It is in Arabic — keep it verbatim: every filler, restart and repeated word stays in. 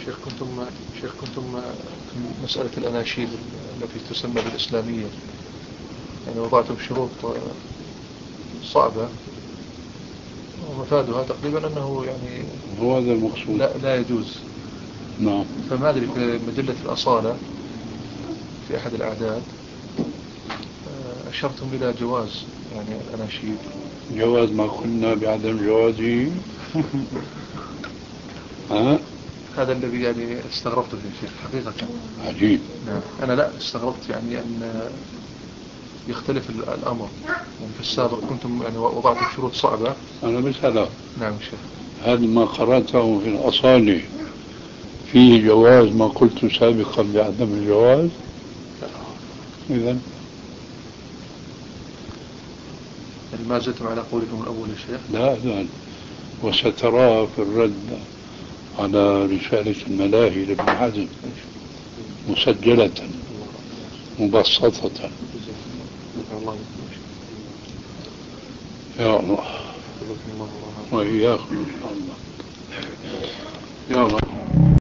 شيخ كنتم شيخ كنتم في مسألة الأناشيد التي تسمى بالإسلامية، يعني وضعتم شروط صعبة ومفادها تقريبا أنه يعني هو هذا المقصود، لا, لا يجوز. نعم. فما أدري في مجلة الأصالة في أحد الأعداد أشرتم إلى جواز يعني الأناشيد. جواز ما قلنا بعدم جوازه. ها؟ هذا الذي يعني استغربته يا شيخ حقيقة. عجيب. نعم. أنا لا استغربت يعني أن يختلف الأمر، يعني في السابق كنتم يعني وضعتم شروط صعبة. أنا بسألك. نعم شيخ. هل ما قرأته في الأصالة فيه جواز ما قلت سابقا بعدم الجواز؟ إذن يعني ما زلتم على قولكم الأول يا شيخ؟ لا لا، وستراه في الرد على رسالة الملاهي لابن حزم مسجلة مبسطة. يا الله وإياكم إن شاء الله. يا الله.